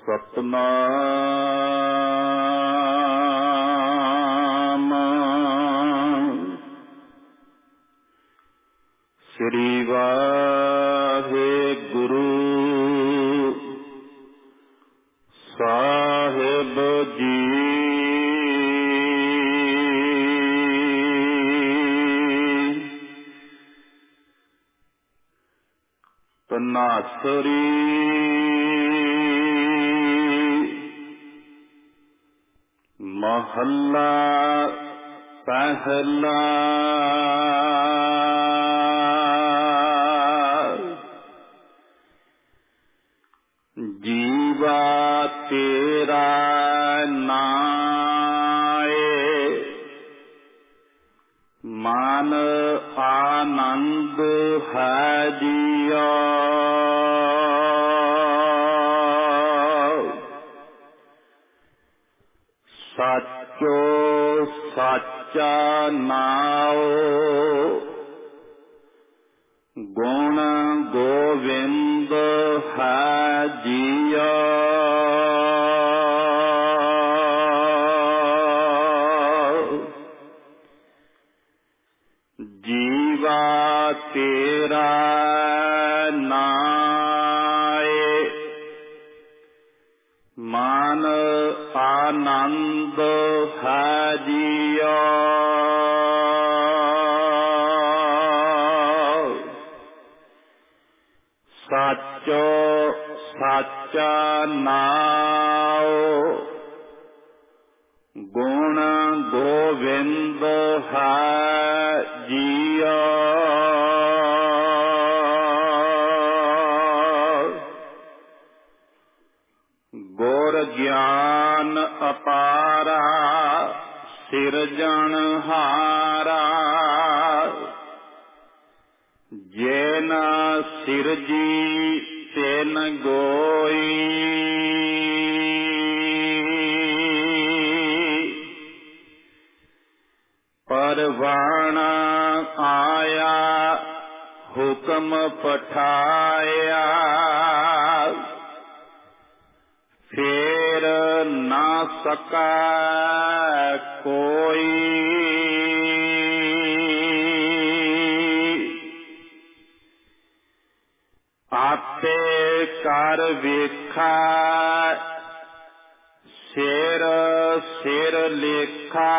ਸਤਨਾਮ ਸ੍ਰੀ ਵਾਹਿਗੁਰੂ ਸਾਹਿਬ ਜੀ। ਤਨਾਸਰੀ ਮਹੱਲਾ ਪਹਿਲਾ। ਜੀਵਾ ਤੇਰਾ ਨਾਏ ਮਨ ਆਨੰਦ ਹੈ ਜੀਆ। ਸਾਚੋ ਸਾਚਾ ਨਾਉ ਗੁਣ ਗੋਵਿੰਦ ਹੈ ਜੀਆ। ਜੀਵਾ ਤੇਰਾ ਨਾਏ ਮਨ ਆਨੰਦ ਹੈ ਜੀਆ। ਸਾਚੋ ਸਾਚਾ ਨਾਉ ਗੁਣ ਗੋਵਿੰਦ ਹੈ ਜੀਆ। ਗੁਰ ਗਿਆਨ ਅਪਾਰਾ ਸਿਰਜਣਹਾਰਾ ਜਿਨ ਸਿਰਜੀ ਤਿਨ ਗੋਈ। ਪਰਵਾਣ ਆਇਆ ਹੁਕਮ ਪਠਾਇਆ ਫੇਰ ਨਾ ਸਕੈ ਕੋਈ। ਆਪੇ ਕਰ ਵੇਖਾ ਸਿਰ ਸਿਰ ਲੇਖਾ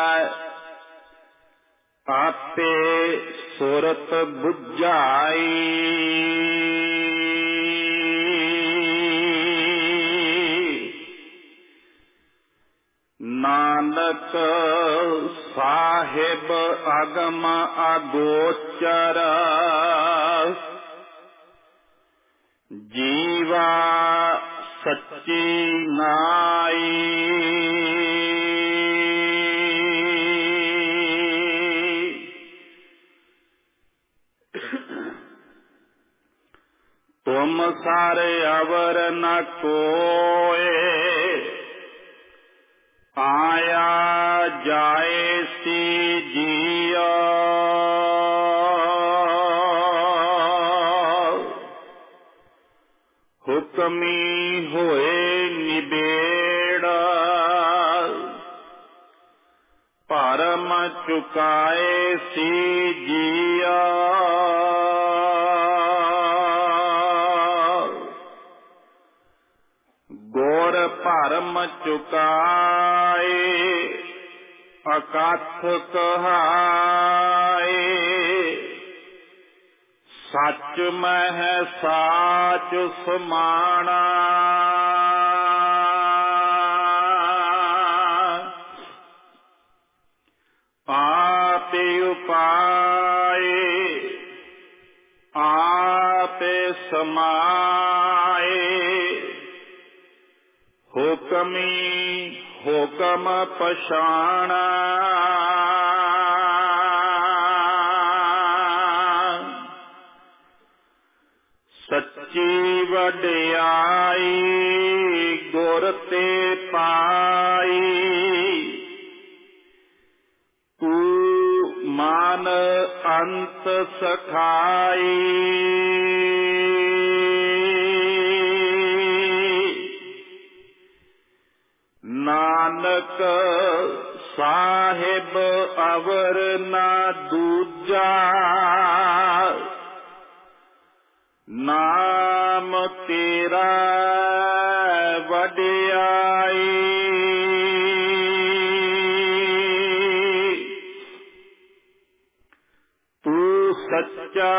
ਆਪੇ ਸੁਰਤ ਬੁਝਾਈ। ਨਾਨਕ ਸਾਹਿਬ ਅਗਮ ਅਗੋਚਰ ਜੀਵਾ ਸੱਚੀ ਨਾਈ। ਤੁਮ ਸਾਰੇ ਅਵਰ ਨ ਕੋਏ ਆਇਆ ਜਾਏ ਸੀ ਜੀਆ। ਹੁਕਮੀ ਹੋਏ ਨਿਬੇੜ ਭਰਮ ਚੁਕਾਏ ਸੀ ਜੀਆ। ਗੁਰ ਭਰਮ ਚੁਕਾਏ ਅਕਥ ਕਹਾਏ। ਸੱਚ ਮਹਿ ਸਾਚ ਸਮਾਣਾ ਆਪੇ ਉਪਾਏ ਆਪੇ ਸਮਾਏ। ਹੁਕਮੀ ਹੁਕਮ ਪਛਾਣਾ ਸੱਚੀ ਵਡਿਆਈ ਗੁਰ ਤੇ ਪਾਈ। ਤੂੰ ਮਾਨ ਅੰਤ ਸਖਾਈ। ਨਾਨਕ ਸਾਹਿਬ ਅਵਰ ਨਾ ਦੂਜਾ, ਨਾਮ ਤੇਰਾ ਵਡਿਆਈ। ਤੂੰ ਸੱਚਾ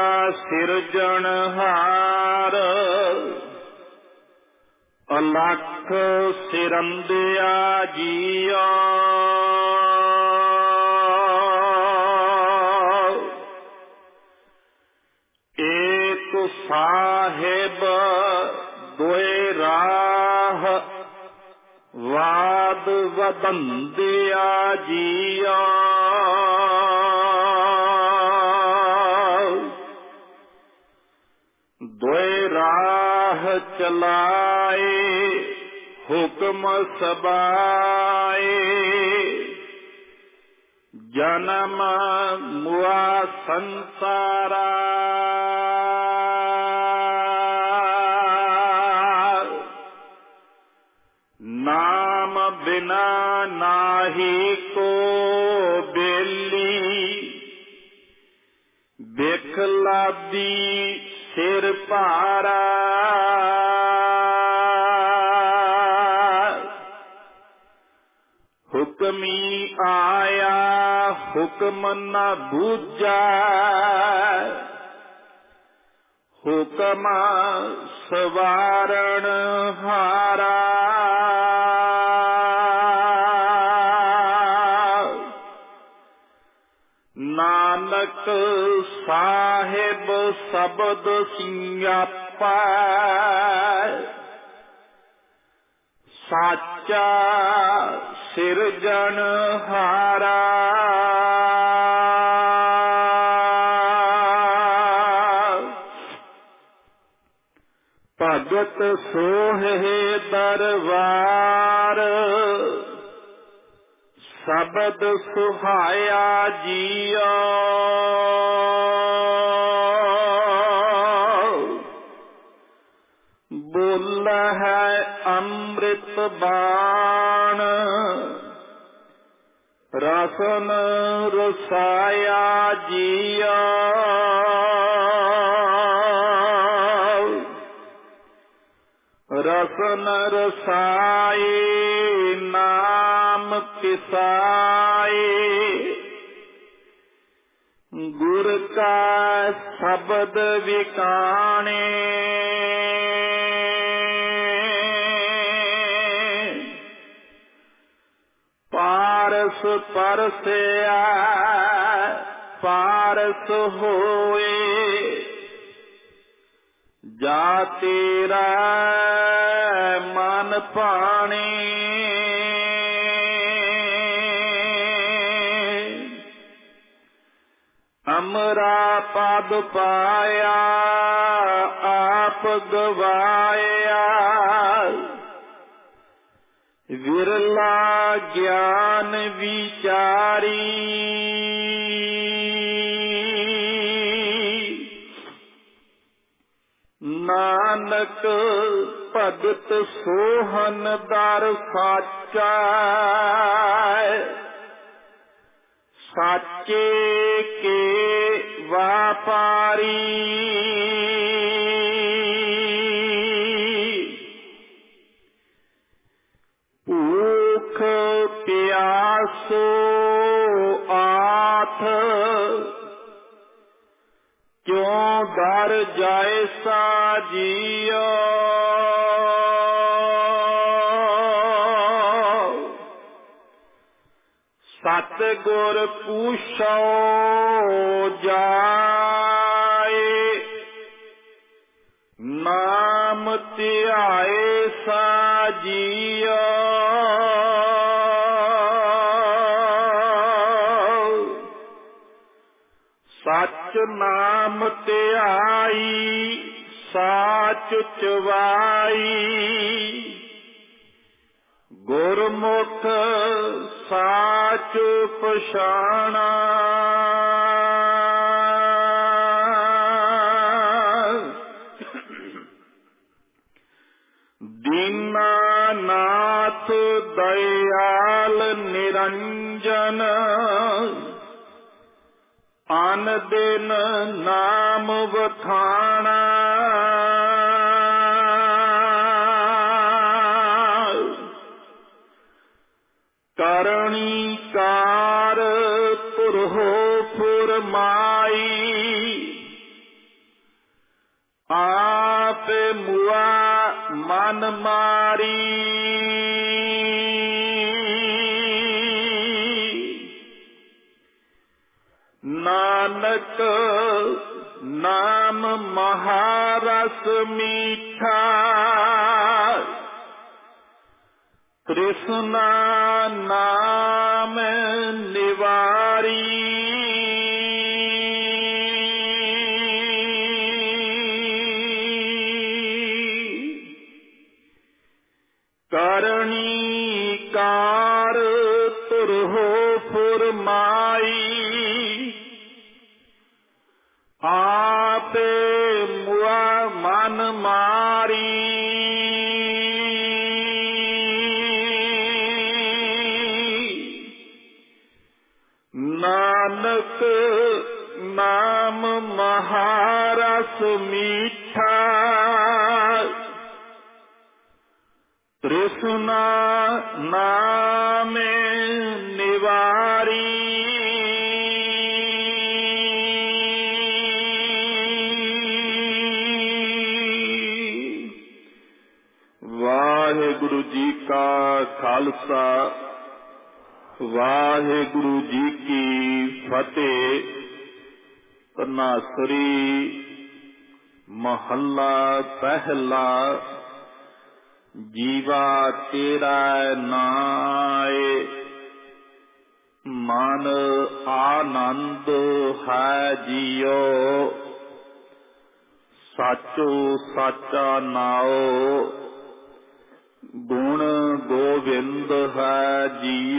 ਸਿਰਜਣਹਾਰ, ਅਲਖ ਸਿਰੰਦਿਆ ਜੀਆ। ਏਕ ਸਾਹਿਬ ਦੋਇ ਰਾਹ, ਵਾਦ ਵਦੰਦਿਆ ਜੀਆ। ਦੋਇ ਰਾਹ ਚਲਾਏ, ਹੁਕਮ ਸਬਾਏ। ਜਨਮ ਮੁਆ ਸੰਸਾਰਾ, ਨਾਮ ਬਿਨਾ ਨਾਹੀ ਕੋ ਬੇਲੀ। ਬਿਖ ਲਾਦੀ ਸਿਰ ਭਾਰਾ, ਹੁਕਮੀ ਆਇਆ ਹੁਕਮ ਨ ਬੂਝਾ। ਹੁਕਮ ਸਵਾਰਣ ਹਾਰਾ, ਨਾਨਕ ਸਾਹਿਬ ਸ਼ਬਦ ਸਿਆਪਾ। ਸਾਚਾ ਸਿਰਜਣਹਾਰਾ, ਭਗਤ ਸੋਹੇ ਦਰਬਾਰ। ਸ਼ਬਦ ਸੁਹਾਇਆ ਜੀਆ, ਬੋਲ ਹੈ ਅੰਮ੍ਰਿਤ ਬਾਣ। ਰਸਨ ਰਸਾਇਆ ਜੀਆ, ਰਸਨ ਰਸਾਏ ਨਾਮ ਕਿਸਾਏ। ਗੁਰ ਕਾ ਸ਼ਬਦ ਵਿਕਾਣੇ, ਪਾਰਸ ਪਰਸਿਆ ਪਾਰਸ ਹੋਏ। ਜਾ ਤੇਰਾ ਮਨ ਭਾਣੇ, ਅਮਰਾ ਪਦ ਪਾਇਆ ਆਪ ਗਵਾਇਆ। ਵਿਰਲਾ ਗਿਆਨ ਵਿਚਾਰੀ, ਨਾਨਕ ਭਗਤ ਸੋਹਨ ਦਰ ਸਾਚਾ। ਸਾਚੇ ਕੇ ਵਾਪਾਰੀ, ਭੂਖ ਪਿਆਸੋ ਆਠ। ਕਿਉਂ ਡਰ ਜਾਏ ਸਾਜੀਓ, ਸਤਿਗੁਰ ਪੂਛੋ ਜਾਏ। ਨਾਮ ਧਿਆਏ ਸਾਜੀਓ, ਸਚ ਨਾਮ ਧਿਆਈ ਸਾਚ ਚਵਾਈ। ਗੁਰਮੁਖ ਸਾਚ ਪਛਾਣਾ, दीनानाथ दयाल निरंजन आन दिन नाम बखाना करणी कार पुरहो फुरमाई आप मुआ मन मारी नानक नाम महारस मीठा कृष्णा नाम निवारी करणी कार तुरहो फुरमाई आपे मुआ मन मारी नानक नाम महारस मीठा कृष्णा नाम निवारी वाहेगुरु जी का खालसा वाहेगुरु जी की फतेह। तनासरी महला पहला। जीवा तेरा नाए मन आनंद है जियो साचो साचा नाओ गुण गोविंद है जियो